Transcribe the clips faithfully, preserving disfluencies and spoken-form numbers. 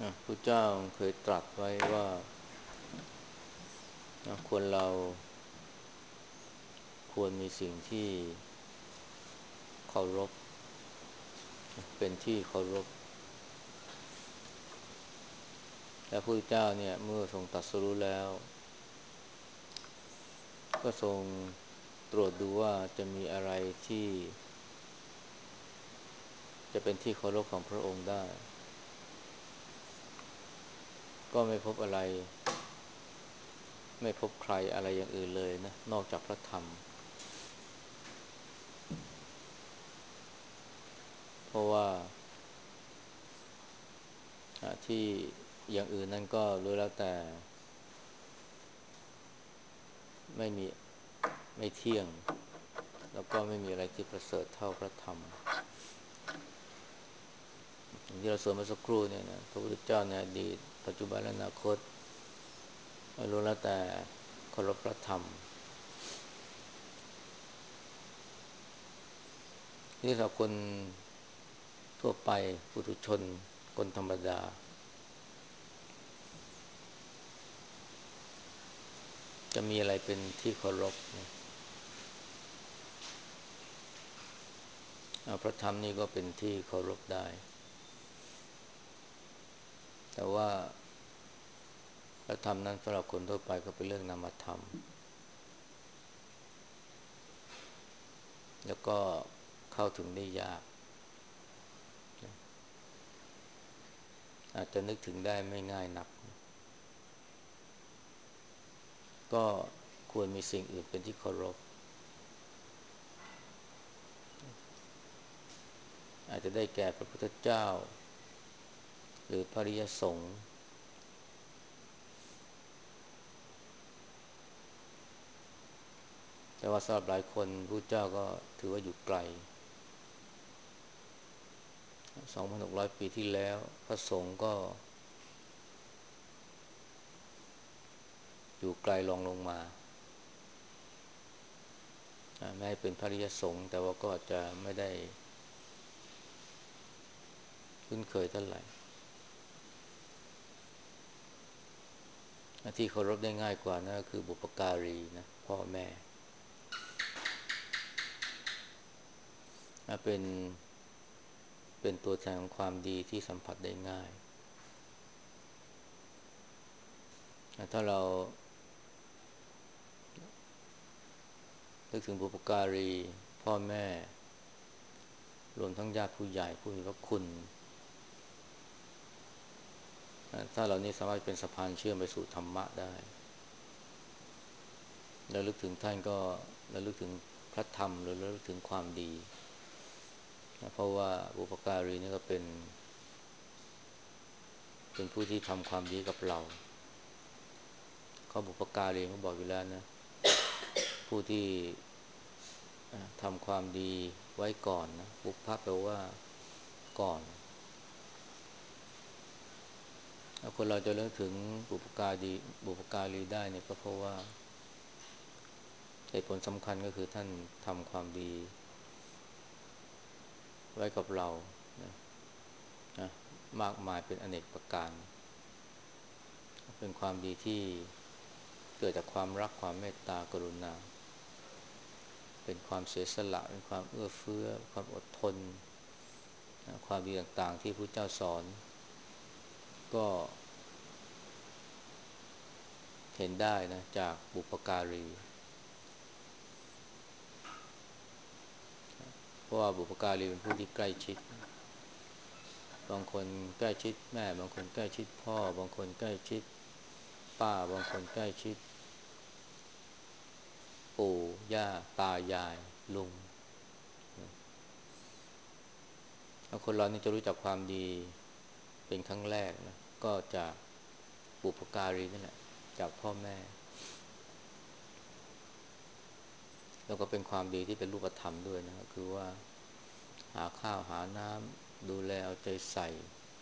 อ่ะพระเจ้าเคยตรัสไว้ว่านะควรเราควรมีสิ่งที่เคารพเป็นที่เคารพและพระเจ้าเนี่ยเมื่อทรงตรัสรู้แล้วก็ทรงตรวจดูว่าจะมีอะไรที่จะเป็นที่เคารพของพระองค์ได้ก็ไม่พบอะไรไม่พบใครอะไรอย่างอื่นเลยนะนอกจากพระธรรมเพราะว่าที่อย่างอื่นนั้นก็รู้แล้วแต่ไม่มีไม่เที่ยงแล้วก็ไม่มีอะไรที่ประเสริฐเท่าพระธรรมอย่างที่เราสวดเมื่อสักครู่เนี่ยนะพระพุทธเจ้าในอดีตปัจจุบันและอนาคตไม่รู้แล้วแต่เคารพพระธรรมนี่สำหรับคนทั่วไปปุถุชนคนธรรมดาจะมีอะไรเป็นที่เคารพนะพระธรรมนี่ก็เป็นที่เคารพได้แต่ว่าพระธรรมนั้นสำหรับคนทั่วไปก็เป็นเรื่องนามธรรมแล้วก็เข้าถึงได้ยากอาจจะนึกถึงได้ไม่ง่ายนักก็ควรมีสิ่งอื่นเป็นที่เคารพอาจจะได้แก่พระพุทธเจ้าหรือพระริยสงฆ์แต่ว่าสำหรับหลายคนพระเจ้าก็ถือว่าอยู่ไกล สองพันหกร้อย ปีที่แล้วพระสงฆ์ก็อยู่ไกลรองลงมาแม้เป็นพระริยสงฆ์แต่ว่าก็จะไม่ได้คุ้นเคยเท่าไหร่ที่เคารพได้ง่ายกว่านะก็คือบุพการีนะพ่อแม่เป็นเป็นตัวแทนของความดีที่สัมผัสได้ง่ายถ้าเรานึกถึงบุพการีพ่อแม่รวมทั้งญาติผู้ใหญ่ผู้มีพระคุณถ้าเหล่านี้สามารถเป็นสะพานเชื่อมไปสู่ธรรมะได้แล้วลึกถึงท่านก็แล้วลึกถึงพระธรรมหรือแล้วลึกถึงความดีเพราะว่าบุพการีนี่ก็เป็นเป็นผู้ที่ทำความดีกับเราเขาบุพการีเขาบอกอยู่แล้วนะผู้ที่ทำความดีไว้ก่อนนะบุพพะแปลว่าก่อนคนเราจะเลิกถึงบุพการีบุพการีได้เนี่ยก็เพราะว่าเหตุผลสำคัญก็คือท่านทำความดีไว้กับเรานะนะมากมายเป็นอเนกประการเป็นความดีที่เกิดจากความรักความเมตตากรุณาเป็นความเสียสละเป็นความเอื้อเฟื้อความอดทนนะความดีต่างๆที่พระเจ้าสอนก็เห็นได้นะจากบุพการีเพราะว่าบุพการีเป็นผู้ที่ใกล้ชิดบางคนใกล้ชิดแม่บางคนใกล้ชิดพ่อบางคนใกล้ชิดป้าบางคนใกล้ชิดปู่ย่าตายายลุงคนเรานี่จะรู้จักความดีเป็นครั้งแรกนะก็จากบุพการีนั่นแหละจากพ่อแม่แล้วก็เป็นความดีที่เป็นรูปธรรมด้วยนะคือว่าหาข้าวหาน้ำดูแลเอาใจใส่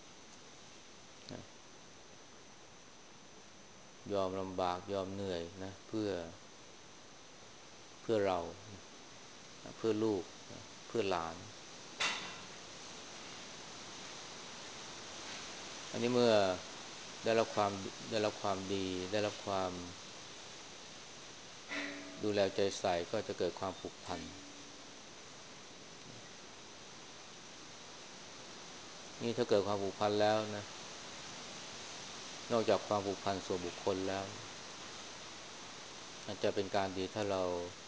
ยอมลำบากยอมเหนื่อยนะเพื่อเพื่อเราเพื่อลูกเพื่อหลานอันนี้เมื่อได้รับความได้รับความดีได้รับความดูแลใจใส่ก็จะเกิดความผูกพันนี่ถ้าเกิดความผูกพันแล้วนะนอกจากความผูกพันส่วนบุคคลแล้วอาจจะเป็นการดีถ้าเรา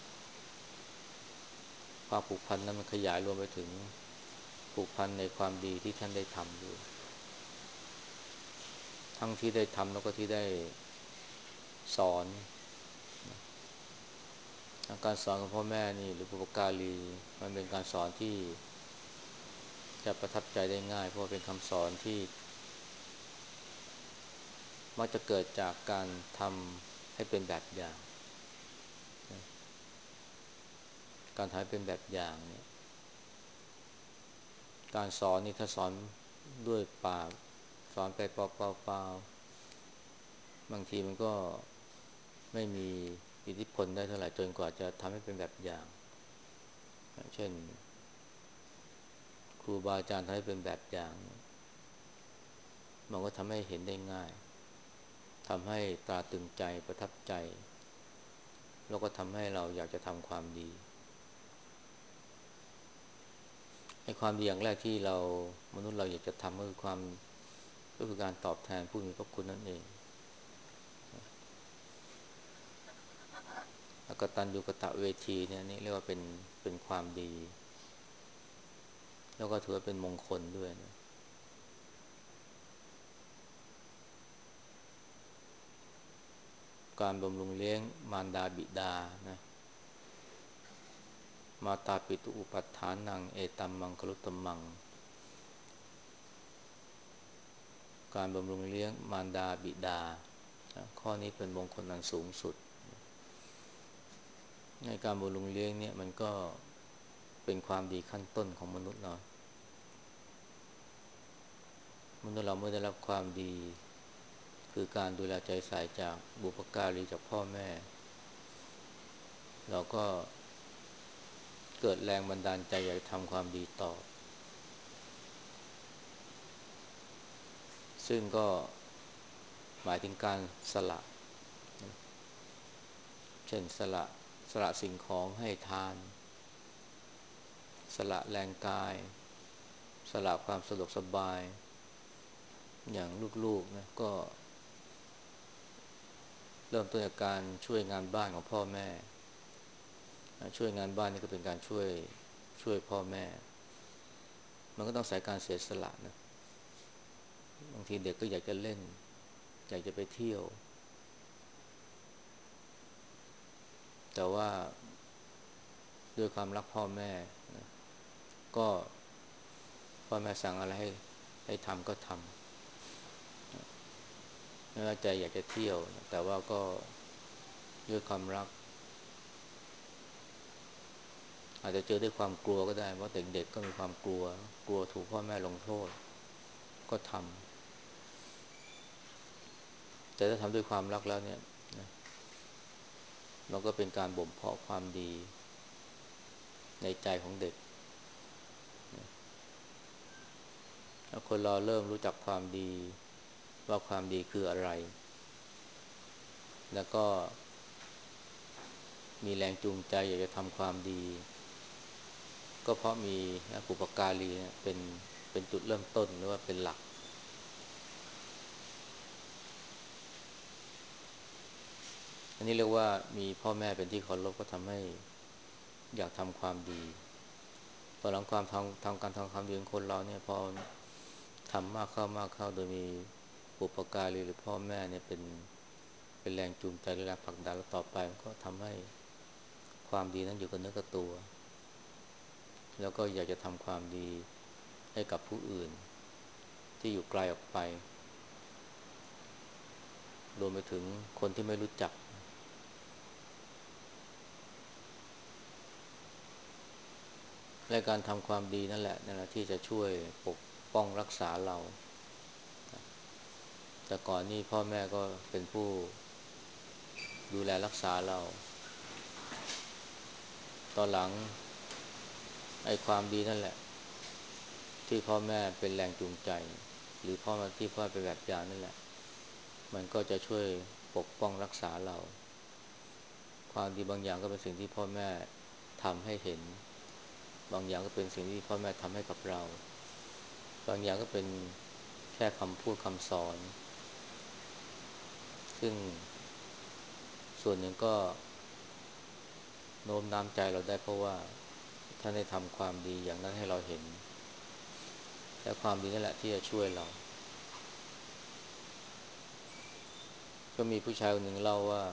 ความผูกพันนั้นมันขยายรวมไปถึงผูกพันในความดีที่ท่านได้ทำด้วยทั้งที่ได้ทำแล้วก็ที่ได้สอนการสอนของพ่อแม่นี่หรือบุพการีมันเป็นการสอนที่จะประทับใจได้ง่ายเพราะเป็นคำสอนที่มักจะเกิดจากการทำให้เป็นแบบอย่างการทำให้เป็นแบบอย่างเนี่ยการสอนนี่ถ้าสอนด้วยปากสอนไปเปล่าๆบางทีมันก็ไม่มีอิทธิพลได้เท่าไหร่จนกว่าจะทำให้เป็นแบบอย่างเช่นครูบาอาจารย์ทำให้เป็นแบบอย่างมันก็ทำให้เห็นได้ง่ายทำให้ตราตรึงใจประทับใจแล้วก็ทำให้เราอยากจะทำความดีไอ้ความดีอย่างแรกที่เรามนุษย์เราอยากจะทำก็คือความก็คือการตอบแทนผู้มีพระคุณนั่นเองอกตัญญูกตเวทีเนี่ยนี่เรียกว่าเป็นเป็นความดีแล้วก็ถือว่าเป็นมงคลด้วยนะการบำรุงเลี้ยงมารดาบิดานะมาตาปิตุอุปัฏฐานังเอตัมมังคลุตตัมมังการบำรุงเลี้ยงมารดาบิดาข้อนี้เป็นมงคลอันสูงสุดในการบำรุงเลี้ยงเนี่ยมันก็เป็นความดีขั้นต้นของมนุษย์เรามนุษย์เราเมื่อได้รับความดีคือการดูแลใจใส่จากบุพการีจากพ่อแม่เราก็เกิดแรงบันดาลใจอยากทำความดีต่อซึ่งก็หมายถึงการสละเช่นสละสละสิ่งของให้ทานสละแรงกายสละความสะดวกสบายอย่างลูกๆนะก็เริ่มต้นจากการช่วยงานบ้านของพ่อแม่ช่วยงานบ้านนี่ก็เป็นการช่วยช่วยพ่อแม่มันก็ต้องใส่การเสียสละนะบางทีเด็กก็อยากจะเล่นอยากจะไปเที่ยวแต่ว่าด้วยความรักพ่อแม่นะก็พ่อแม่สั่งอะไรให้ให้ทำก็ทำไม่ว่าใจอยากจะเที่ยวแต่ว่าก็ด้วยความรักอาจจะเจอด้วยความกลัวก็ได้เพราะเด็กๆก็มีความกลัวกลัวถูกพ่อแม่ลงโทษก็ทำแต่ถ้าทำด้วยความรักแล้วเนี่ยนะมันก็เป็นการบ่มเพาะความดีในใจของเด็กถ้าคนเราเริ่มรู้จักความดีว่าความดีคืออะไรแล้วก็มีแรงจูงใจอยากจะทำความดีก็เพราะมีนะบุพการีเนี่ยเป็นเป็นจุดเริ่มต้นหรือว่าเป็นหลักอันนี้เรียกว่ามีพ่อแม่เป็นที่เคารพก็ทำให้อยากทำความดีพอหลังความทำทำการทำความดีของคนเราเนี่ยพอทำมากเข้ามากเข้าโดยมีบุพการีหรือพ่อแม่เนี่ยเป็นเป็นแรงจูงใจหรือแรงผลักดันแล้วต่อไปมันก็ทำให้ความดีนั้นอยู่กับเนื้อกับตัวแล้วก็อยากจะทำความดีให้กับผู้อื่นที่อยู่ไกลออกไปรวมไปถึงคนที่ไม่รู้จักและการทำความดีนั่นแหละนั่นแหละที่จะช่วยปกป้องรักษาเราแต่ก่อนนี่พ่อแม่ก็เป็นผู้ดูแลรักษาเราตอนหลังไอ้ความดีนั่นแหละที่พ่อแม่เป็นแรงจูงใจหรือพ่อที่พ่อเป็นแบบอย่างนั่นแหละมันก็จะช่วยปกป้องรักษาเราความดีบางอย่างก็เป็นสิ่งที่พ่อแม่ทำให้เห็นบางอย่างก็เป็นสิ่งที่พ่อแม่ทำให้กับเราบางอย่างก็เป็นแค่คำพูดคำสอนซึ่งส่วนหนึ่งก็โน้มน้าวใจเราได้เพราะว่าท่านได้ทำความดีอย่างนั้นให้เราเห็นและความดีนั่นแหละที่จะช่วยเราก็มีผู้ชายคนหนึ่งเล่าว่า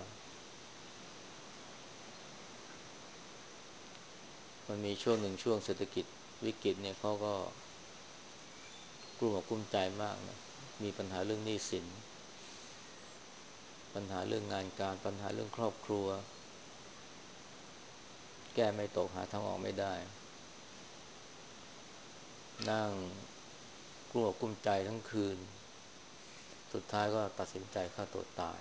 มันมีช่วงหนึ่งช่วงเศรษฐกิจวิกฤตเนี่ยเขาก็กลุ้มอกกลุ้มใจมากนะมีปัญหาเรื่องหนี้สินปัญหาเรื่องงานการปัญหาเรื่องครอบครัวแก้ไม่ตกหาทางออกไม่ได้นั่งกลุ้มอกกลุ้มใจทั้งคืนสุดท้ายก็ตัดสินใจฆ่าตัวตาย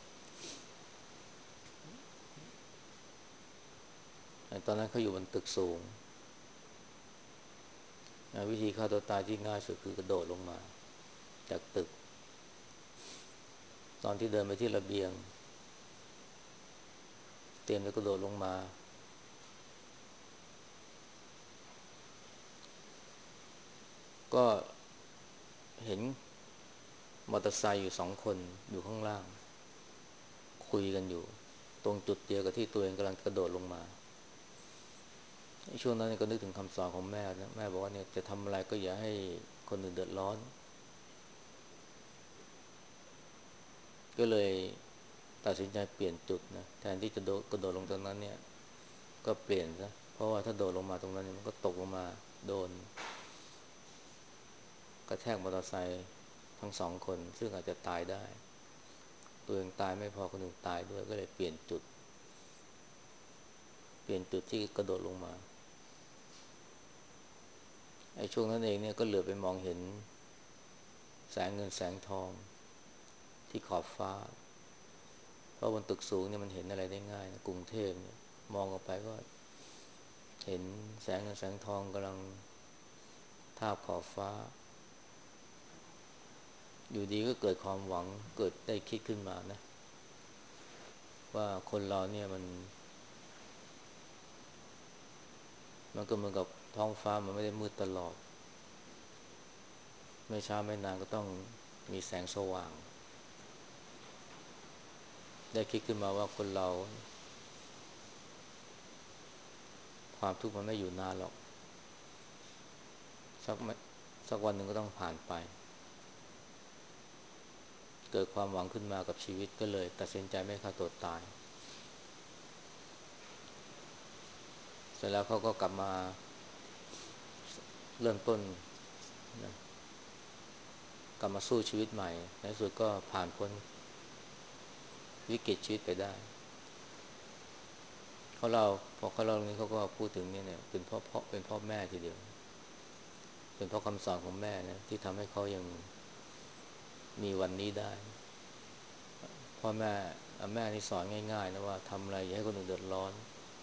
ตอนนั้นเขาอยู่บนตึกสูงวิธีฆ่าตัวตายที่ง่ายสุดคือกระโดดลงมาจากตึกตอนที่เดินไปที่ระเบียงเตรียมจะกระโดดลงมาก็เห็นมอเตอร์ไซค์อยู่สองคนอยู่ข้างล่างคุยกันอยู่ตรงจุดเดียวกับที่ตัวเองกำลังกระโดดลงมาช่วงนั้นก็นึกถึงคำสอนของแม่นะแม่บอกว่าเนี่ยจะทำอะไรก็อย่าให้คนอื่นเดือดร้อนก็เลยตัดสินใจเปลี่ยนจุดนะแทนที่จะโดดกระโดดลงตรงนั้นเนี่ยก็เปลี่ยนซะเพราะว่าถ้าโดดลงมาตรงนั้นมันก็ตกลงมาโดนกระแทกมอเตอร์ไซค์ทั้งสองคนซึ่งอาจจะตายได้ตัวเองตายไม่พอคนอื่นตายด้วยก็เลยเปลี่ยนจุดเปลี่ยนจุดที่กระโดดลงมาไอ้ช่วงนั้นเองเนี่ยก็เหลือไปมองเห็นแสงเงินแสงทองที่ขอบฟ้าเพราะบนตึกสูงเนี่ยมันเห็นอะไรได้ง่ายนะกรุงเทพเนี่ยมองออกไปก็เห็นแสงเงินแสงทองกำลังทาบขอบฟ้าอยู่ดีก็เกิดความหวังเกิดได้คิดขึ้นมานะว่าคนเราเนี่ยมันมันก็เหมือนกับท้องฟ้ามันไม่ได้มืดตลอดไม่ช้าไม่นานก็ต้องมีแสงสว่างได้คิดขึ้นมาว่าคนเราความทุกข์มันไม่อยู่นานหรอกสักสักวันหนึ่งก็ต้องผ่านไปเกิดความหวังขึ้นมากับชีวิตก็เลยตัดสินใจไม่ฆ่าตัวตายเสร็จแล้วเขาก็กลับมาเริ่มต้นนะกลับมาสู้ชีวิตใหม่ในที่สุดก็ผ่านพ้นวิกฤตชีวิตไปได้เขาเล่าพอเขาเล่าตรงนี้เขาก็พูดถึงเนี่ยเนี่ยเป็นพ่อพ่อเป็นพ่อแม่ทีเดียวเป็นเพราะคำสอนของแม่นะที่ทำให้เขายังมีวันนี้ได้พ่อแม่แม่นี่สอนง่ายๆนะว่าทำอะไรอย่าให้คนอื่นเดือดร้อน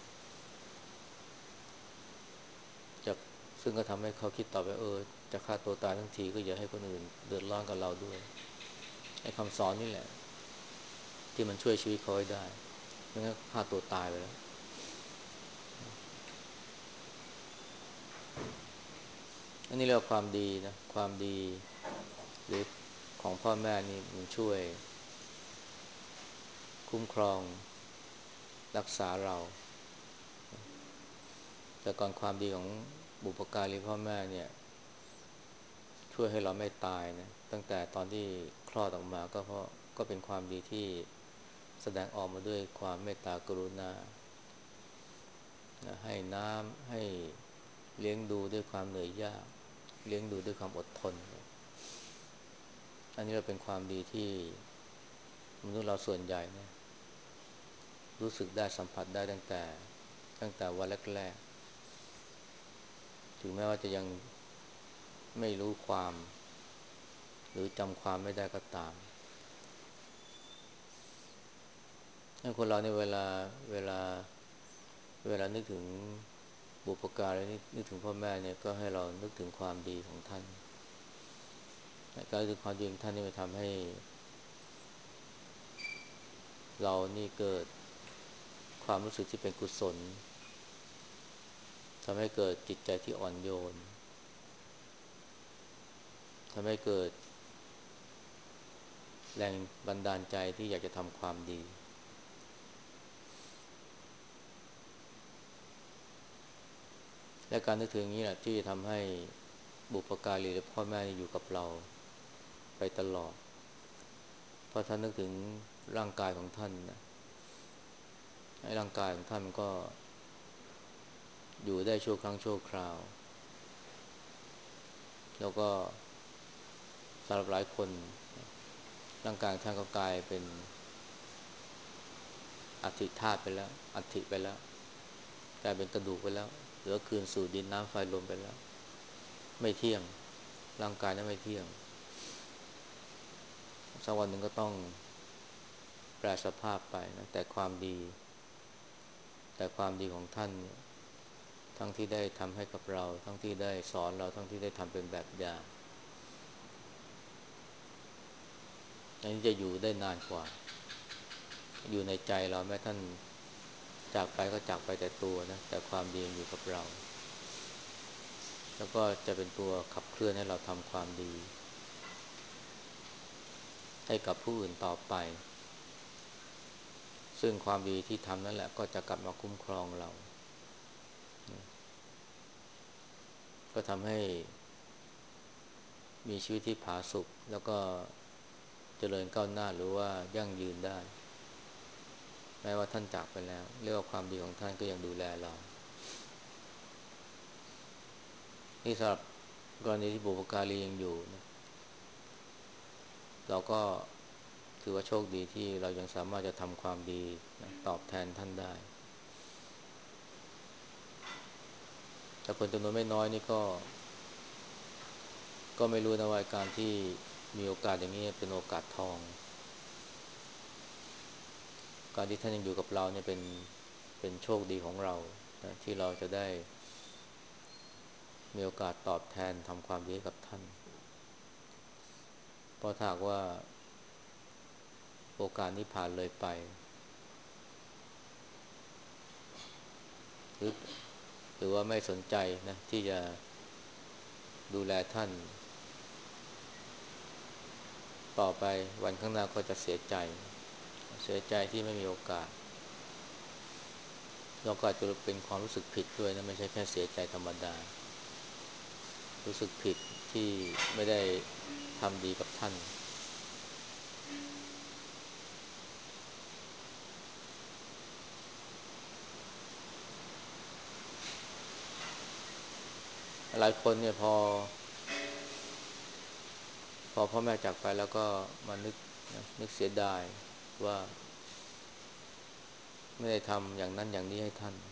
จะซึ่งก็ทำให้เขาคิดต่อไปเออจะฆ่าตัวตายทั้งทีก็อย่าให้คนอื่นเดือดร้อนกับเราด้วยไอ้คำสอนนี่แหละที่มันช่วยชีวิตเขาไว้ได้ไม่งั้นฆ่าตัวตายไปแล้วอันนี้เรียกว่าความดีนะความดีหรือของพ่อแม่นี่มันช่วยคุ้มครองรักษาเราแต่ก่อนความดีของบุพการีพ่อแม่เนี่ยช่วยให้เราไม่ตายนะตั้งแต่ตอนที่คลอดออกมาก็เพราะก็เป็นความดีที่แสดงออกมาด้วยความเมตตากรุณานะให้น้ำให้เลี้ยงดูด้วยความเหนื่อยยากเลี้ยงดูด้วยความอดทนอันนี้เราเป็นความดีที่มนุษย์เราส่วนใหญ่นะรู้สึกได้สัมผัสได้ตั้งแต่ตั้งแต่วันแรกๆถึงแม้ว่าจะยังไม่รู้ความหรือจำความไม่ได้ก็ตามให้คนเราในเวลาเวลาเวลานึกถึงบุพการีนึกถึงพ่อแม่เนี่ยก็ให้เรานึกถึงความดีของท่านการดูความดีของท่านนี่มันทำให้เรานี่เกิดความรู้สึกที่เป็นกุศลทำให้เกิดจิตใจที่อ่อนโยนทำให้เกิดแรงบันดาลใจที่อยากจะทำความดีและการนึกถึงอย่างนี้แหละที่จะทำให้บุพการีหรือพ่อแม่อยู่กับเราไปตลอดเพราะท่านนึกถึงร่างกายของท่านนะให้ร่างกายของท่านมันก็อยู่ได้ชั่วครั้งชั่วคราวแล้วก็สำหรับหลายคนร่างกายของท่านก็กลายเป็นอัฐิธาตุไปแล้วอัฐิไปแล้วกลายเป็นกระดูกไปแล้วเหลือคืนสู่ดินน้ำไฟลมไปแล้วไม่เที่ยงร่างกายนั้นไม่เที่ยงสักวันหนึ่งก็ต้องแปรสภาพไปนะแต่ความดีแต่ความดีของท่านเนี่ยทั้งที่ได้ทำให้กับเราทั้งที่ได้สอนเราทั้งที่ได้ทำเป็นแบบอย่างอันนี้จะอยู่ได้นานกว่าอยู่ในใจเราแม้ท่านจากไปก็จากไปแต่ตัวนะแต่ความดียังอยู่กับเราแล้วก็จะเป็นตัวขับเคลื่อนให้เราทำความดีให้กับผู้อื่นต่อไปซึ่งความดีที่ทำนั่นแหละก็จะกลับมาคุ้มครองเราก็ทำให้มีชีวิตที่ผาสุกแล้วก็เจริญก้าวหน้าหรือว่ายั่งยืนได้แม้ว่าท่านจากไปแล้วเรียกว่าความดีของท่านก็ยังดูแลเรานี่สำหรับกรณีที่บุพการียังอยู่นะเราก็ถือว่าโชคดีที่เรายังสามารถจะทำความดีนะตอบแทนท่านได้แต่คนจำนวนไม่น้อยนี่ก็ก็ไม่รู้นะว่าการที่มีโอกาสอย่างนี้เป็นโอกาสทองการที่ท่านยังอยู่กับเราเนี่ยเป็นเป็นโชคดีของเรานะที่เราจะได้มีโอกาสตอบแทนทำความดีกับท่านเพราะถ้าหากว่าโอกาสนี้ผ่านเลยไปหรือหรือว่าไม่สนใจนะที่จะดูแลท่านต่อไปวันข้างหน้าก็จะเสียใจเสียใจที่ไม่มีโอกาสเราก็อาจจะเป็นความรู้สึกผิดด้วยนะไม่ใช่แค่เสียใจธรรมดารู้สึกผิดที่ไม่ได้ทำดีกับท่านหลายคนเนี่ยพอพอพ่อแม่จากไปแล้วก็มานึกนะนึกเสียดายว่าไม่ได้ทำอย่างนั้นอย่างนี้ให้ท่าน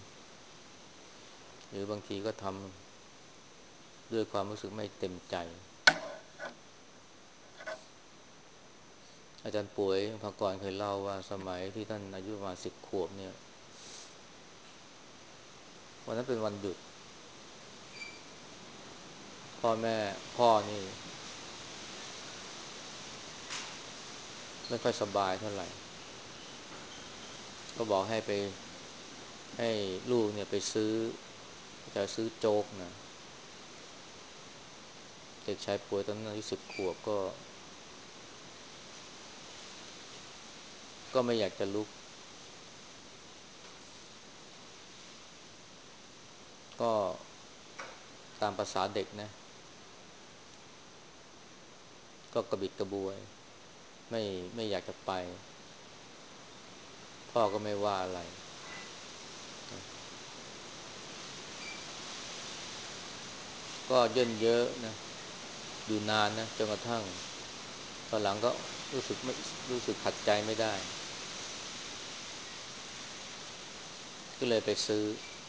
หรือบางทีก็ทำด้วยความรู้สึกไม่เต็มใจอาจารย์ป่วยภากรเคยเล่าว่าสมัยที่ท่านอายุประมาณสิบขวบเนี่ยวันนั้นเป็นวันหยุดพ่อแม่พ่อนี่ไม่ค่อยสบายเท่าไหร่ก็บอกให้ไปให้ลูกเนี่ยไปซื้อจะซื้อโจ๊กนะเด็กชายป่วยตอนนั้นอายุสิบขวบก็ก็ไม่อยากจะลุกก็ตามภาษาเด็กนะก็กระบิดกระบวยไม่ไม่อยากจะไปพ่อก็ไม่ว่าอะไรก็เยินเยอะนะอยู่นานนะจนกระทั่งตอนหลังก็รู้สึกไม่รู้สึกขัดใจไม่ได้ก็เลยไปซื้อ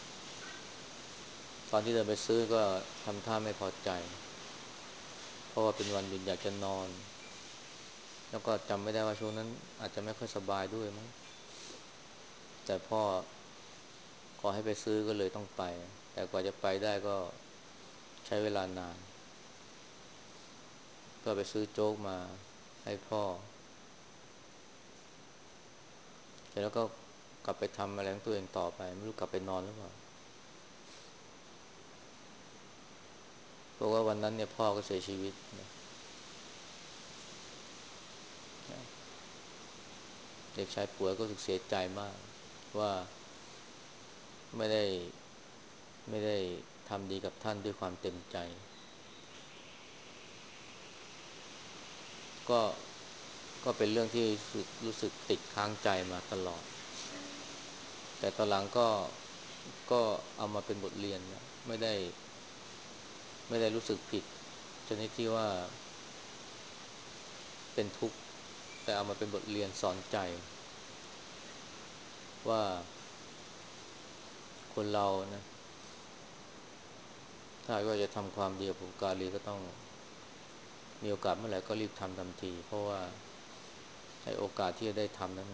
ตอนที่เดินไปซื้อก็ทำท่าไม่พอใจเพราะว่าเป็นวันหยุดอยากจะนอนแล้วก็จำไม่ได้ว่าช่วงนั้นอาจจะไม่ค่อยสบายด้วยมั้งแต่พ่อขอให้ไปซื้อก็เลยต้องไปแต่กว่าจะไปได้ก็ใช้เวลานานก็ไปซื้อโจ๊กมาให้พ่อเสร็จแล้วก็กลับไปทำอะไรของตัวเองต่อไปไม่รู้กลับไปนอนหรือเปล่าเพราะว่าวันนั้นเนี่ยพ่อก็เสียชีวิตนะเด็กชายป่วยก็รู้สึกเสียใจมากว่าไม่ได้ไม่ได้ทำดีกับท่านด้วยความเต็มใจก็ก็เป็นเรื่องที่รู้สึกรู้สึกติดค้างใจมาตลอดแต่ตอนหลังก็ก็เอามาเป็นบทเรียนนะไม่ได้ไม่ได้รู้สึกผิดชนิดที่ว่าเป็นทุกข์แต่เอามาเป็นบทเรียนสอนใจว่าคนเรานะถ้าว่าจะทำความดีกับบุพการีก็ต้องมีโอกาสเมื่อไหร่ก็รีบทำทันทีเพราะว่าไอ้โอกาสที่จะได้ทำนั้น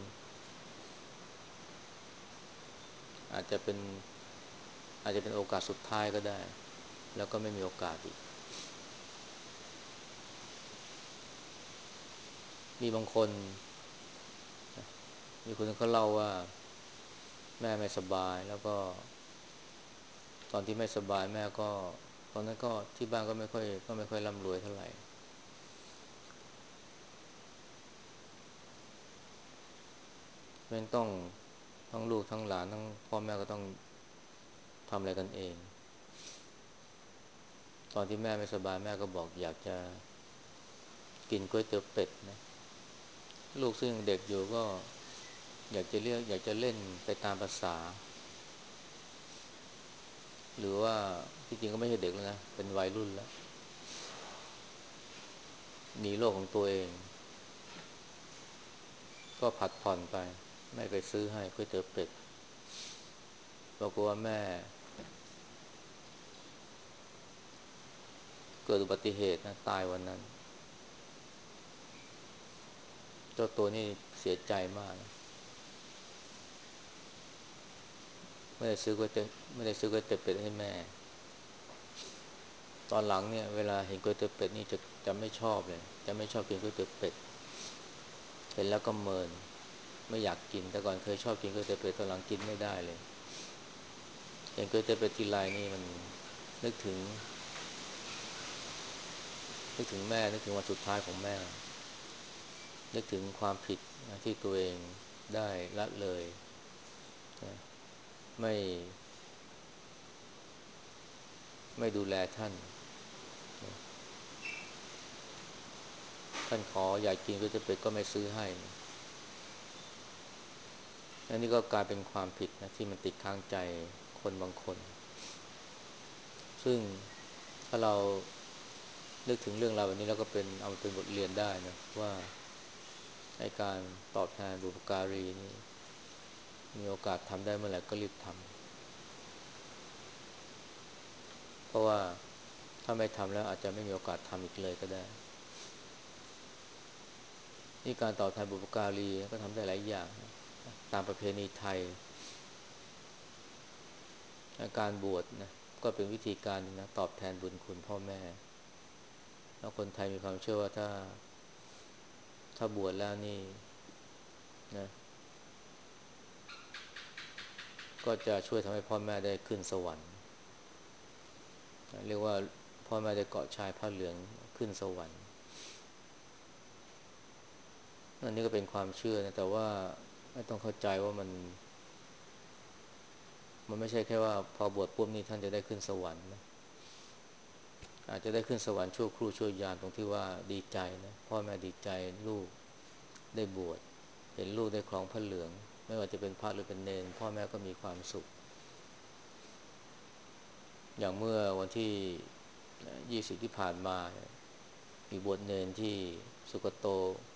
อาจจะเป็นอาจจะเป็นโอกาสสุดท้ายก็ได้แล้วก็ไม่มีโอกาสอีกมีบางคนมีคนเขาเล่าว่าแม่ไม่สบายแล้วก็ตอนที่ไม่สบายแม่ก็ตอนนั้นก็ที่บ้านก็ไม่ค่อยก็ไม่ค่อยร่ำรวยเท่าไหร่แม่งต้องทั้งลูกทั้งหลานทั้งพ่อแม่ก็ต้องทำอะไรกันเองตอนที่แม่ไม่สบายแม่ก็บอกอยากจะกินก๋วยเตี๋ยวเป็ดนะลูกซึ่งเด็กอยู่ก็อยากจะเรียกอยากจะเล่นไปตามภาษาหรือว่าที่จริงก็ไม่ใช่เด็กแล้วนะเป็นวัยรุ่นแล้วมีโลกของตัวเองก็ผัดผ่อนไปไม่ไปซื้อให้ก๋วยเตี๋ยวเป็ดบอกว่าแม่เกิดอุบัติเหตุนะตายวันนั้นเจ้าตัวนี่เสียใจมากนะไม่ได้ซื้อก๋วยเตี๋ยวไม่ได้ซื้อก๋วยเตี๋ยวเป็ดให้แม่ตอนหลังเนี่ยเวลาเห็นก๋วยเตี๋ยวเป็ดนี่จะจะไม่ชอบเลยจะไม่ชอบกินก๋วยเตี๋ยวเป็ดเห็นแล้วก็เมินไม่อยากกินแต่ก่อนเคยชอบกินก๋วยเตี๋ยวเป็ดตอนหลังกินไม่ได้เลยเห็นก๋วยเตี๋ยวเป็ดทีไรนี่มันนึกถึงนึกถึงแม่นึกถึงวันสุดท้ายของแม่นึกถึงความผิดนะที่ตัวเองได้ละเลยนะไม่ไม่ดูแลท่านนะท่านขออยากกินก๋วยเตี๋ยวเป็ดก็ไม่ซื้อให้อันนี้ก็กลายเป็นความผิดนะที่มันติดค้างใจคนบางคนซึ่งถ้าเรานึกถึงเรื่องราวแบบนี้แล้วก็เป็นเอามาเป็นบทเรียนได้นะว่าในการตอบแทนบุพการีนี่มีโอกาสทำได้เมื่อไหร่ก็รีบทำเพราะว่าถ้าไม่ทำแล้วอาจจะไม่มีโอกาสทำอีกเลยก็ได้นี่การตอบแทนบุพการีก็ทำได้หลายอย่างนะตามประเพณีไทยการบวชนะก็เป็นวิธีการนะตอบแทนบุญคุณพ่อแม่แล้วคนไทยมีความเชื่อว่าถ้าถ้าบวชแล้วนี่นะก็จะช่วยทำให้พ่อแม่ได้ขึ้นสวรรค์เรียกว่าพ่อแม่ได้เกาะชายผ้าเหลืองขึ้นสวรรค์อันนี้ก็เป็นความเชื่อนะแต่ว่าไม่ต้องเข้าใจว่ามันมันไม่ใช่แค่ว่าพอบวชปุ๊บนี่ท่านจะได้ขึ้นสวรรค์นะอาจจะได้ขึ้นสวรรค์ชั่วครู่ชั่วยามตรงที่ว่าดีใจนะพ่อแม่ดีใจลูกได้บวชเห็นลูกได้ครองผ้าเหลืองไม่ว่าจะเป็นพระหรือเป็นเณรพ่อแม่ก็มีความสุขอย่างเมื่อวันที่ยี่สิบที่ผ่านมามีบวชเณรที่สุกโต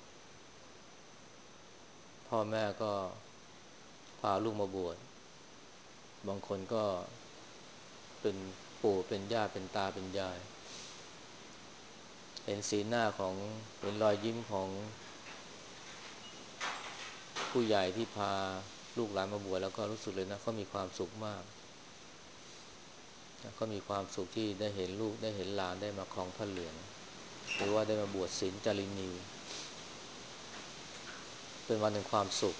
พ่อแม่ก็พาลูกมาบวชบางคนก็เป็นปู่เป็นย่าเป็นตาเป็นยายเห็นสีหน้าของเห็นรอยยิ้มของผู้ใหญ่ที่พาลูกหลานมาบวชแล้วก็รู้สึกเลยนะเขามีความสุขมากเขามีความสุขที่ได้เห็นลูกได้เห็นหลานได้มาครองผ้าเหลืองหรือว่าได้มาบวชศีลจารินีเป็นวันแห่งความสุข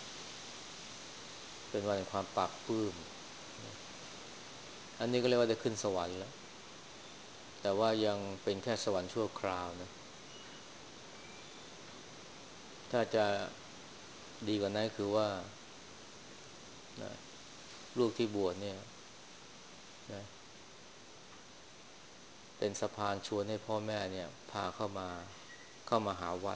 เป็นวันแห่งความปลาบปลื้มอันนี้ก็เรียกว่าได้ขึ้นสวรรค์แล้วแต่ว่ายังเป็นแค่สวรรค์ชั่วคราวนะถ้าจะดีกว่านั้นคือว่านะลูกที่บวชเนี่ยนะเป็นสะพานชวนให้พ่อแม่เนี่ยพาเข้ามาเข้ามาหาวัด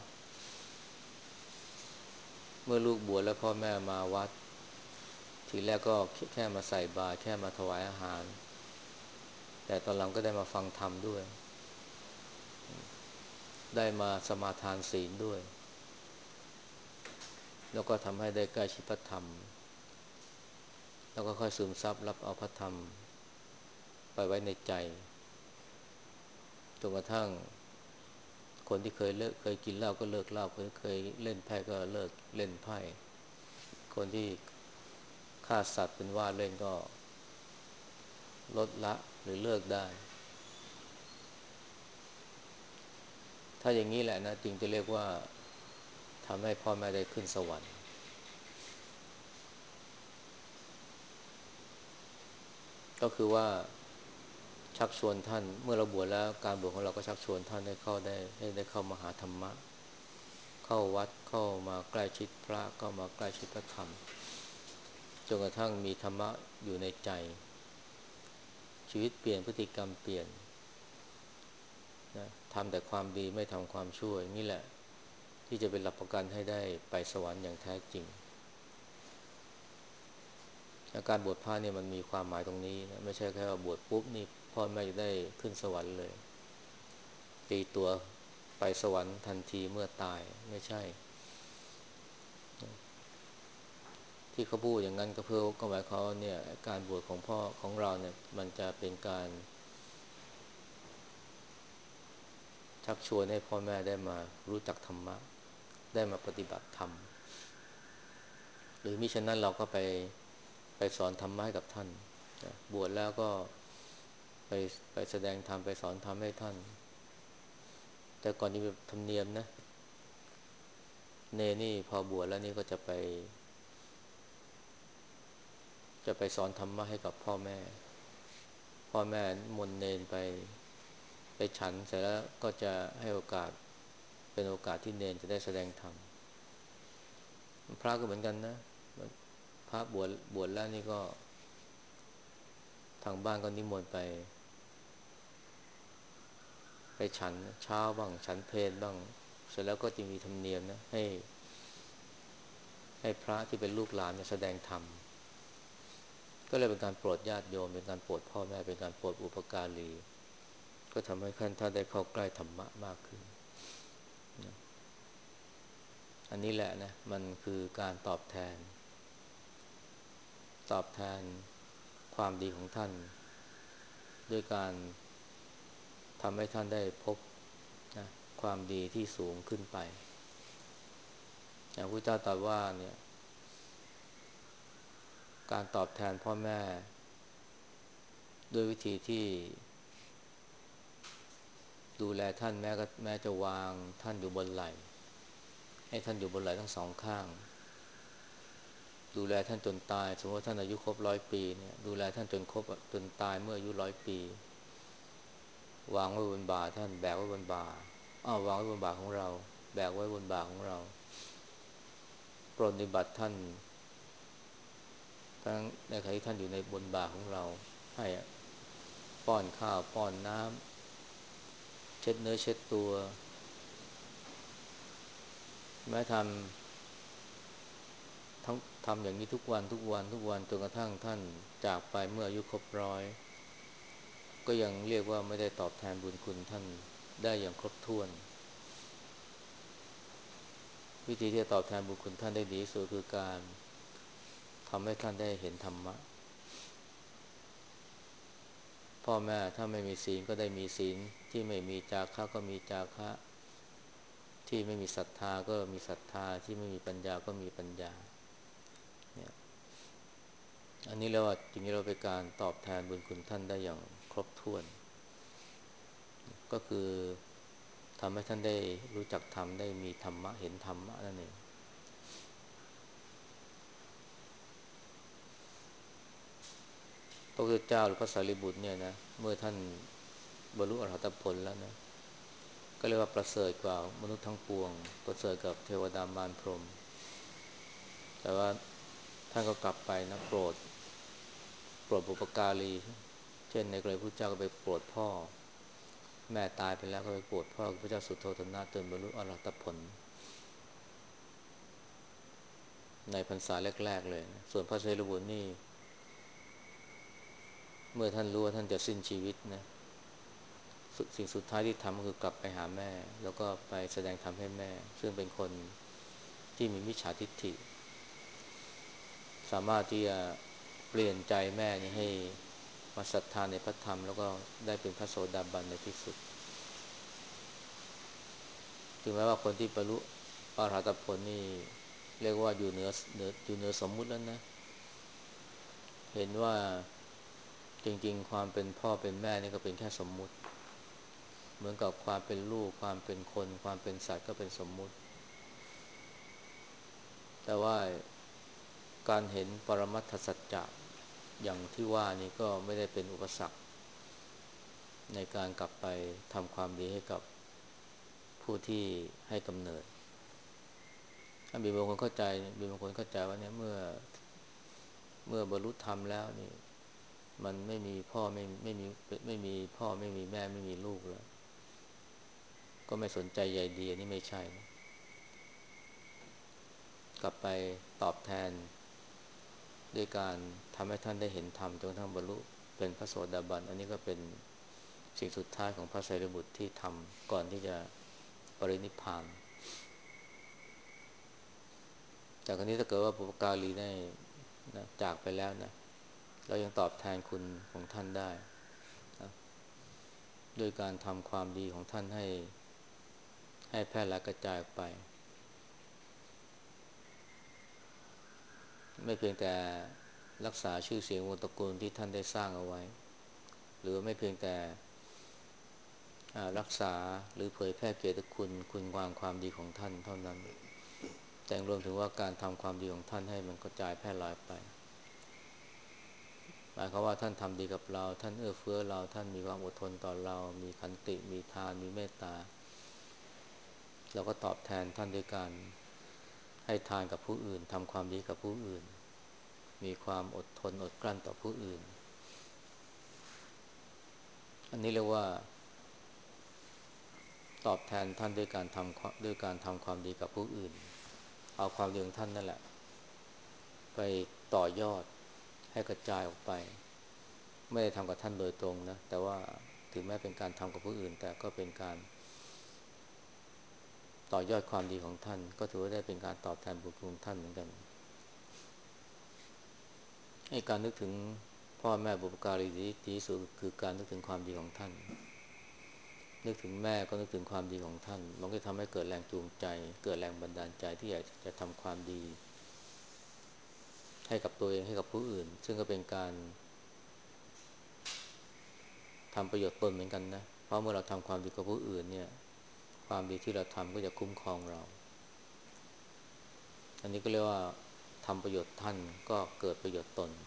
เมื่อลูกบวชแล้วพ่อแม่มาวัดทีแรกก็แค่มาใส่บาตรแค่มาถวายอาหารแต่ตอนหลังก็ได้มาฟังธรรมด้วยได้มาสมาทานศีลด้วยแล้วก็ทำให้ได้ใกล้ชิดพระธรรมแล้วก็ค่อยซึมซับรับเอาพระธรรมไปไว้ในใจจนกระทั่งคนที่เคยเลิกเคยกินเหล้าก็เลิกเหล้าคนที่เคยเล่นไพ่ก็เลิกเล่นไพ่คนที่ฆ่าสัตว์เป็นว่าเล่นก็ลดละหรือเลิกได้ถ้าอย่างนี้แหละนะจึงจะเรียกว่าทำให้พ่อแม่ได้ขึ้นสวรรค์ก็คือว่าชักชวนท่านเมื่อเราบวชแล้วการบวชของเราก็ชักชวนท่านให้เข้าได้ให้ได้เข้ามาหาธรรมะเข้าวัดเข้ามาใกล้ชิดพระเข้ามาใกล้ชิดพระธรรมจนกระทั่งมีธรรมะอยู่ในใจชีวิตเปลี่ยนพฤติกรรมเปลี่ยนนะทำแต่ความดีไม่ทำความชั่วนี่แหละที่จะเป็นหลักประกันให้ได้ไปสวรรค์อย่างแท้จริงการบวชพระเนี่ยมันมีความหมายตรงนี้นะไม่ใช่แค่ว่าบวชปุ๊บนี่พ่อแม่จะได้ขึ้นสวรรค์เลยตีตัวไปสวรรค์ทันทีเมื่อตายไม่ใช่ที่เขาพูดอย่างนั้นก็เพื่อก็หมายเขาเนี่ยการบวชของพ่อของเราเนี่ยมันจะเป็นการชักชวนให้พ่อแม่ได้มารู้จักธรรมะได้มาปฏิบัติธรรมหรือมิฉะนั้นเราก็ไปไปสอนธรรมะให้กับท่านบวชแล้วก็ไปไปแสดงธรรมไปสอนธรรมให้ท่านแต่ก่อนนี้เป็นธรรมเนียมนะเนนี่พอบวชแล้วนี่ก็จะไปจะไปสอนธรรมะให้กับพ่อแม่พ่อแม่มนต์เนนไปไปฉันเสร็จแล้วก็จะให้โอกาสเป็นโอกาสที่เนนจะได้แสดงธรรมพระก็เหมือนกันนะพระบวชบวชแล้วนี่ก็ทางบ้านก็นิมนต์ไปไปฉันเช้าบ้างฉันเพลบ้างเสร็จแล้วก็จะมีธรรมเนียมนะให้ให้พระที่เป็นลูกหลานเนี่ยแสดงธรรมก็เลยเป็นการโปรดญาติโยมเป็นการโปรดพ่อแม่เป็นการโปรดบุพการีก็ทำให้ท่านท่านได้เข้าใกล้ธรรมะมากขึ้นนะอันนี้แหละนะมันคือการตอบแทนตอบแทนความดีของท่านด้วยการทำให้ท่านได้พบนะความดีที่สูงขึ้นไปอย่างพระเจ้าตรัสว่าเนี่ยการตอบแทนพ่อแม่ด้วยวิธีที่ดูแลท่านแม้ก็แม้จะวางท่านอยู่บนไหล่ให้ท่านอยู่บนไหล่ทั้งสองข้างดูแลท่านจนตายสมมติว่าท่านอายุครบร้อยปีเนี่ยดูแลท่านจนครบจนตายเมื่ออายุร้อยปีวางไว้บนบ่าท่านแบกไว้บนบ่าอ้าววางไว้บนบ่าของเราแบกไว้บนบ่าของเราปรนนิบัติท่านทั้งในขณะที่ท่านอยู่ในบนบ่าของเราให้ป้อนข้าวป้อนน้ำเช็ดเนื้อเช็ดตัวแม้ทำทั้งทำอย่างนี้ทุกวันทุกวันทุกวันจนกระทั่งท่านจากไปเมื่ออายุครบร้อยก็ยังเรียกว่าไม่ได้ตอบแทนบุญคุณท่านได้อย่างครบถ้วนวิธีที่จะตอบแทนบุญคุณท่านได้ดีที่สุดคือการทำให้ท่านได้เห็นธรรมะพ่อแม่ถ้าไม่มีศีลก็ได้มีศีลที่ไม่มีจาคะก็มีจาคะที่ไม่มีศรัทธาก็มีศรัทธาที่ไม่มีปัญญาก็มีปัญญาเนี่ยอันนี้เราจริงๆเราเป็นการตอบแทนบุญคุณท่านได้อย่างครบถ้วนก็คือทำให้ท่านได้รู้จักธรรมได้มีธรรมะเห็นธรรมะนั่นเองพระพุทธเจ้าหรือพระสารีบุตรเนี่ยนะเมื่อท่านบรรลุอรหัตผลแล้วนะก็เรียกว่าประเสริฐกว่ามนุษย์ทั้งปวงประเสริฐกับเทวดามารพรหมแต่ว่าท่านก็กลับไปนะโปรดโปรดบุพการีเช่นในกรณีพระเจ้าก็ไปโปรดพ่อแม่ตายไปแล้วก็ไปโปรดพ่อพระเจ้าสุโธทนะจนบรรลุอรหัตผลในพรรษาแรกๆเลยนะส่วนพระสารีบุตรนี่เมื่อท่านรู้ว่าท่านจะสิ้นชีวิตนะสิ่งสุดท้ายที่ทำก็คือกลับไปหาแม่แล้วก็ไปแสดงธรรมให้แม่ซึ่งเป็นคนที่มีมิจฉาทิฏฐิสามารถที่จะเปลี่ยนใจแม่นี่ให้มาศรัทธาในพระธรรมแล้วก็ได้เป็นพระโสดาบันในที่สุดถึงแม้ว่าคนที่บรรลุอรหัตผลนี่เรียกว่าอยู่เหนือเหนืออยู่เหนือสมมุติแล้วนะเห็นว่าจริงๆความเป็นพ่อเป็นแม่นี่ก็เป็นแค่สมมุติเหมือนกับความเป็นลูกความเป็นคนความเป็นสัตว์ก็เป็นสมมุติแต่ว่าการเห็นปรมัตถสัจจะอย่างที่ว่านี่ก็ไม่ได้เป็นอุปสรรคในการกลับไปทำความดีให้กับผู้ที่ให้กำเนิดมีบางคนเข้าใจมีบางคนเข้าใจว่าเนี่ยเมื่อเมื่อบรรลุธรรมแล้วนี่มันไม่มีพ่อไม่ไม่มีไม่มีพ่อไม่มีแม่ไม่มีลูกแล้วก็ไม่สนใจใยดีอันนี้ไม่ใช่นะกลับไปตอบแทนด้วยการทำให้ท่านได้เห็นธรรมจนกระทั่งบรรลุเป็นพระโสดาบันอันนี้ก็เป็นสิ่งสุดท้ายของพระไตรปิฎกที่ทำก่อนที่จะปรินิพพานแต่ครั้นี้ถ้าเกิดว่าบุพการีได้นะจากไปแล้วนะเรายังตอบแทนคุณของท่านได้นะด้วยการทำความดีของท่านให้ให้แพร่หลายกระจายออกไปไม่เพียงแต่รักษาชื่อเสียงวงตระกูลที่ท่านได้สร้างเอาไว้หรือไม่เพียงแต่รักษาหรือเผยแพร่เกียรติคุณคุณงามความดีของท่านเท่านั้นแต่รวมถึงว่าการทำความดีของท่านให้มันกระจายแพร่หลายไปหมายความว่าท่านทำดีกับเราท่านเอื้อเฟื้อเราท่านมีความอดทนต่อเรามีขันติมีทานมีเมตตาเราก็ตอบแทนท่านด้วยการให้ทานกับผู้อื่นทำความดีกับผู้อื่นมีความอดทนอดกลั้นต่อผู้อื่นอันนี้เรียกว่าตอบแทนท่านด้วยการทำด้วยการทำความดีกับผู้อื่นเอาความดีของท่านนั่นแหละไปต่อยอดให้กระจายออกไปไม่ได้ทำกับท่านโดยตรงนะแต่ว่าถึงแม้เป็นการทำกับผู้อื่นแต่ก็เป็นการต่อยอดความดีของท่านก็ถือว่าได้เป็นการตอบแทนบุญคุณท่านเหมือนกันให้การนึกถึงพ่อแม่บุพการีที่ดีที่สุดคือการนึกถึงความดีของท่านนึกถึงแม่ก็นึกถึงความดีของท่านมันก็ทำให้เกิดแรงจูงใจเกิดแรงบันดาลใจที่อยากจะทำความดีให้กับตัวเองให้กับผู้อื่นซึ่งก็เป็นการทำประโยชน์ตนเหมือนกันนะเพราะเมื่อเราทำความดีกับผู้อื่นเนี่ยความดีที่เราทำก็จะคุ้มครองเราอันนี้ก็เรียกว่าทำประโยชน์ท่านก็เกิดประโยชน์ตน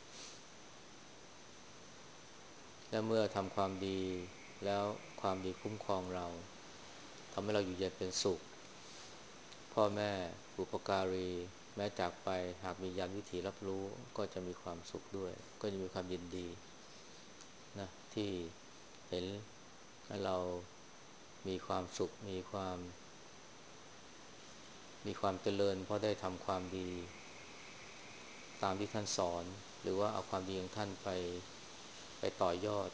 และเมื่อทำความดีแล้วความดีคุ้มครองเราทำให้เราอยู่เย็นเป็นสุขพ่อแม่บุพการีแม้จากไปหากมียานวิถีรับรู้ก็จะมีความสุขด้วยก็จะมีความยินดีนะที่เห็นเรามีความสุขมีความมีความเจริญเพราะได้ทำความดีตามที่ท่านสอนหรือว่าเอาความดีของท่านไปไปต่อยอด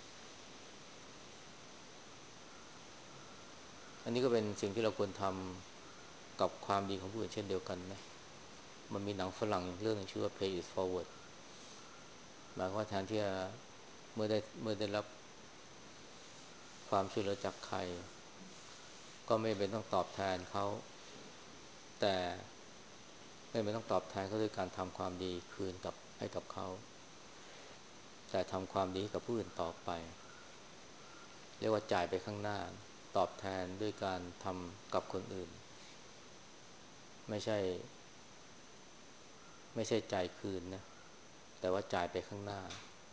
อันนี้ก็เป็นสิ่งที่เราควรทำกับความดีของผู้อื่นเช่นเดียวกันนะมันมีหนังฝรั่งเรื่องนึงชื่อว่า Pay It Forward หมายความว่าแทนที่จะเมื่อได้เมื่อได้รับความช่วยเหลือจากใครก็ไม่เป็นต้องตอบแทนเขาแต่ไม่เป็นต้องตอบแทนเขาด้วยการทำความดีคืนกับให้กับเขาแต่ทำความดีกับผู้อื่นต่อไปเรียกว่าจ่ายไปข้างหน้าตอบแทนด้วยการทำกับคนอื่นไม่ใช่ไม่ใช่จ่ายคืนนะแต่ว่าจ่ายไปข้างหน้า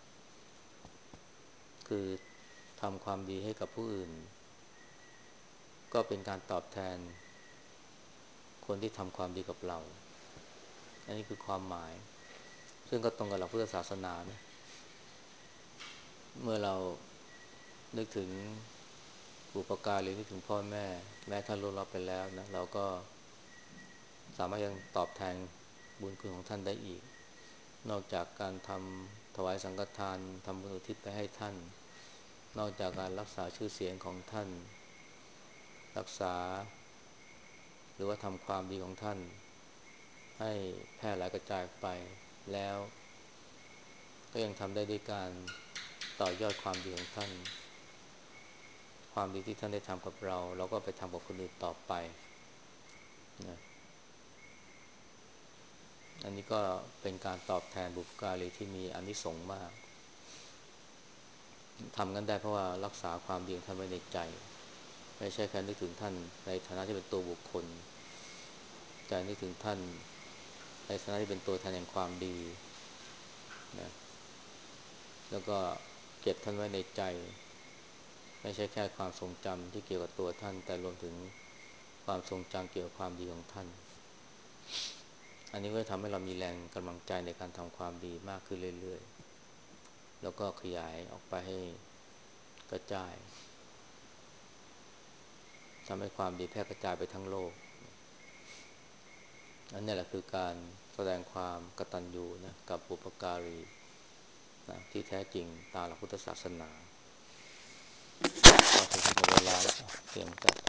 คือทำความดีให้กับผู้อื่นก็เป็นการตอบแทนคนที่ทำความดีกับเราอันนี้คือความหมายซึ่งก็ตรงกับหลักพุทธศาสนานะเมื่อเรานึกถึงบุปการีนึกถึงพ่อแม่แม้ท่านล่วงลับไปแล้วนะเราก็สามารถยังตอบแทนบุญคุณของท่านได้อีกนอกจากการทำถวายสังฆทานทำบุญอุทิศไปให้ท่านนอกจากการรักษาชื่อเสียงของท่านรักษาหรือว่าทำความดีของท่านให้แพร่หลายกระจายไปแล้วก็ยังทำได้ด้วยการต่อยอดความดีของท่านความดีที่ท่านได้ทำกับเราเราก็ไปทำกับคนอื่นต่อไปนะอันนี้ก็เป็นการตอบแทนบุพการีที่มีอานิสงส์มากทำกันได้เพราะว่ารักษาความดีของท่านไว้ในใจไม่ใช่แค่นึกถึงท่านในฐานะที่เป็นตัวบุคคลแต่นึกถึงท่านในฐานะที่เป็นตัวแทนแห่งความดีนะแล้วก็เก็บท่านไว้ในใจไม่ใช่แค่ความทรงจำที่เกี่ยวกับตัวท่านแต่รวมถึงความทรงจำเกี่ยวกับความดีของท่านอันนี้ก็ทำให้เรามีแรงกำลังใจในการทำความดีมากขึ้นเรื่อยๆแล้วก็ขยายออกไปให้กระจายทำให้ความดีแพร่กระจายไปทั้งโลกอันนี้แหละคือการแสดงความกตัญญูนะกับบุพการีนะที่แท้จริงตามหลักพุทธศาสนาพอถึงเวลาแล้วเตรียมจัด